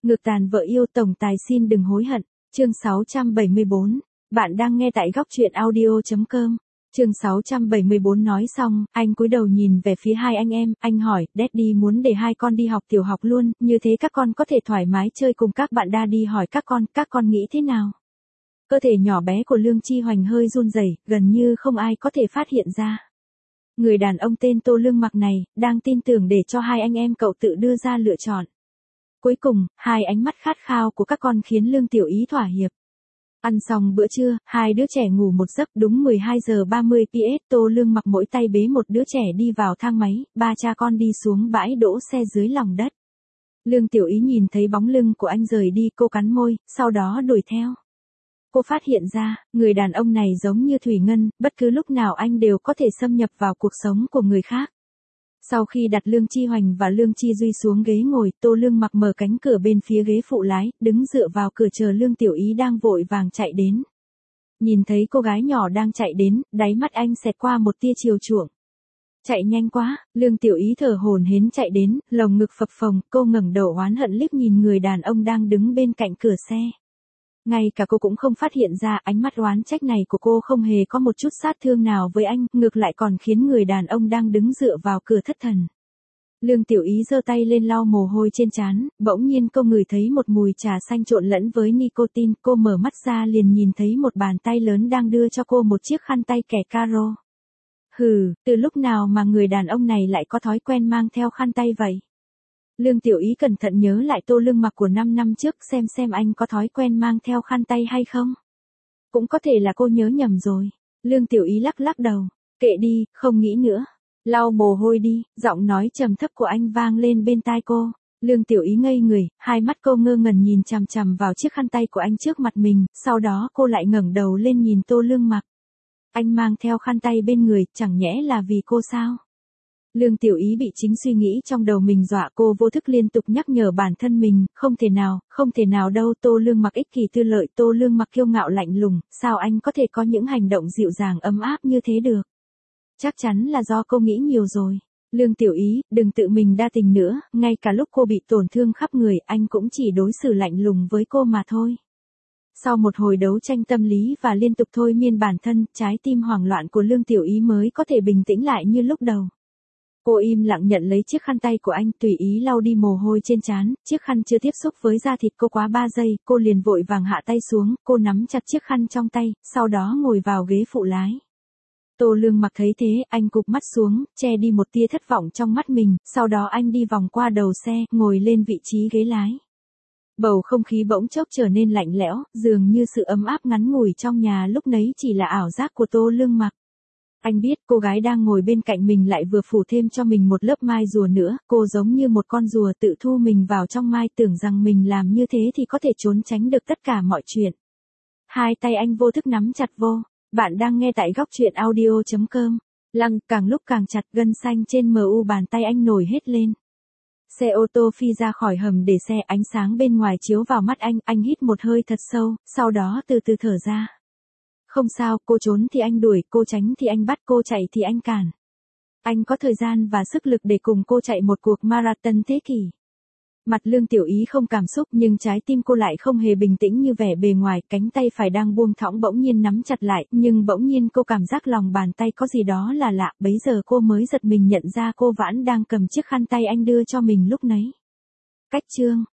Ngược tàn vợ yêu tổng tài xin đừng hối hận. Chương 674. Bạn đang nghe tại góc truyện audio.com. Chương 674 nói xong, anh cúi đầu nhìn về phía hai anh em, anh hỏi, Daddy muốn để hai con đi học tiểu học luôn, như thế các con có thể thoải mái chơi cùng các bạn. Daddy hỏi các con nghĩ thế nào? Cơ thể nhỏ bé của Lương Chi Hoành hơi run rẩy, gần như không ai có thể phát hiện ra. Người đàn ông tên Tô Lương Mặc này, đang tin tưởng để cho hai anh em cậu tự đưa ra lựa chọn. Cuối cùng, hai ánh mắt khát khao của các con khiến Lương Tiểu Ý thỏa hiệp. Ăn xong bữa trưa, hai đứa trẻ ngủ một giấc đúng 12 giờ 30 PS. Tô Lương Mặc mỗi tay bế một đứa trẻ đi vào thang máy, ba cha con đi xuống bãi đỗ xe dưới lòng đất. Lương Tiểu Ý nhìn thấy bóng lưng của anh rời đi, cô cắn môi, sau đó đuổi theo. Cô phát hiện ra, người đàn ông này giống như thủy ngân, bất cứ lúc nào anh đều có thể xâm nhập vào cuộc sống của người khác. Sau khi đặt Lương Chi Hoành và Lương Chi Duy xuống ghế ngồi, Tô Lương Mặc mở cánh cửa bên phía ghế phụ lái, đứng dựa vào cửa chờ Lương Tiểu Ý đang vội vàng chạy đến. Nhìn thấy cô gái nhỏ đang chạy đến, đáy mắt anh xẹt qua một tia chiều chuộng. Chạy nhanh quá, Lương Tiểu Ý thở hổn hển chạy đến, lồng ngực phập phồng, cô ngẩng đầu oán hận liếc nhìn người đàn ông đang đứng bên cạnh cửa xe. Ngay cả cô cũng không phát hiện ra ánh mắt oán trách này của cô không hề có một chút sát thương nào với anh, ngược lại còn khiến người đàn ông đang đứng dựa vào cửa thất thần. Lương Tiểu Ý giơ tay lên lau mồ hôi trên trán, bỗng nhiên cô ngửi thấy một mùi trà xanh trộn lẫn với nicotine, cô mở mắt ra liền nhìn thấy một bàn tay lớn đang đưa cho cô một chiếc khăn tay kẻ caro. Hừ, từ lúc nào mà người đàn ông này lại có thói quen mang theo khăn tay vậy? Lương Tiểu Ý cẩn thận nhớ lại Tô Lương Mặc của 5 năm trước xem anh có thói quen mang theo khăn tay hay không. Cũng có thể là cô nhớ nhầm rồi. Lương Tiểu Ý lắc đầu. Kệ đi, không nghĩ nữa. Lau mồ hôi đi, giọng nói trầm thấp của anh vang lên bên tai cô. Lương Tiểu Ý ngây người, hai mắt cô ngơ ngẩn nhìn chằm chằm vào chiếc khăn tay của anh trước mặt mình, sau đó cô lại ngẩng đầu lên nhìn Tô Lương Mặc. Anh mang theo khăn tay bên người, chẳng nhẽ là vì cô sao? Lương Tiểu Ý bị chính suy nghĩ trong đầu mình dọa, cô vô thức liên tục nhắc nhở bản thân mình, không thể nào đâu. Tô Lương Mặc ích kỷ tư lợi, Tô Lương Mặc kiêu ngạo lạnh lùng, sao anh có thể có những hành động dịu dàng ấm áp như thế được? Chắc chắn là do cô nghĩ nhiều rồi. Lương Tiểu Ý, đừng tự mình đa tình nữa, ngay cả lúc cô bị tổn thương khắp người, anh cũng chỉ đối xử lạnh lùng với cô mà thôi. Sau một hồi đấu tranh tâm lý và liên tục thôi miên bản thân, trái tim hoảng loạn của Lương Tiểu Ý mới có thể bình tĩnh lại như lúc đầu. Cô im lặng nhận lấy chiếc khăn tay của anh, tùy ý lau đi mồ hôi trên trán, chiếc khăn chưa tiếp xúc với da thịt cô quá 3 giây, cô liền vội vàng hạ tay xuống, cô nắm chặt chiếc khăn trong tay, sau đó ngồi vào ghế phụ lái. Tô Lương Mặc thấy thế, anh cụp mắt xuống, che đi một tia thất vọng trong mắt mình, sau đó anh đi vòng qua đầu xe, ngồi lên vị trí ghế lái. Bầu không khí bỗng chốc trở nên lạnh lẽo, dường như sự ấm áp ngắn ngủi trong nhà lúc nấy chỉ là ảo giác của Tô Lương Mặc. Anh biết cô gái đang ngồi bên cạnh mình lại vừa phủ thêm cho mình một lớp mai rùa nữa, cô giống như một con rùa tự thu mình vào trong mai, tưởng rằng mình làm như thế thì có thể trốn tránh được tất cả mọi chuyện. Hai tay anh vô thức nắm chặt vô. Bạn đang nghe tại góc truyện audio.com. Lăng càng lúc càng chặt, gân xanh trên mu bàn tay anh nổi hết lên. Xe ô tô phi ra khỏi hầm để xe, ánh sáng bên ngoài chiếu vào mắt anh hít một hơi thật sâu, sau đó từ từ thở ra. Không sao, cô trốn thì anh đuổi, cô tránh thì anh bắt, cô chạy thì anh cản. Anh có thời gian và sức lực để cùng cô chạy một cuộc marathon thế kỷ. Mặt Lương Tiểu Ý không cảm xúc nhưng trái tim cô lại không hề bình tĩnh như vẻ bề ngoài, cánh tay phải đang buông thõng bỗng nhiên nắm chặt lại, nhưng bỗng nhiên cô cảm giác lòng bàn tay có gì đó là lạ, bấy giờ cô mới giật mình nhận ra cô vẫn đang cầm chiếc khăn tay anh đưa cho mình lúc nấy. Cách chương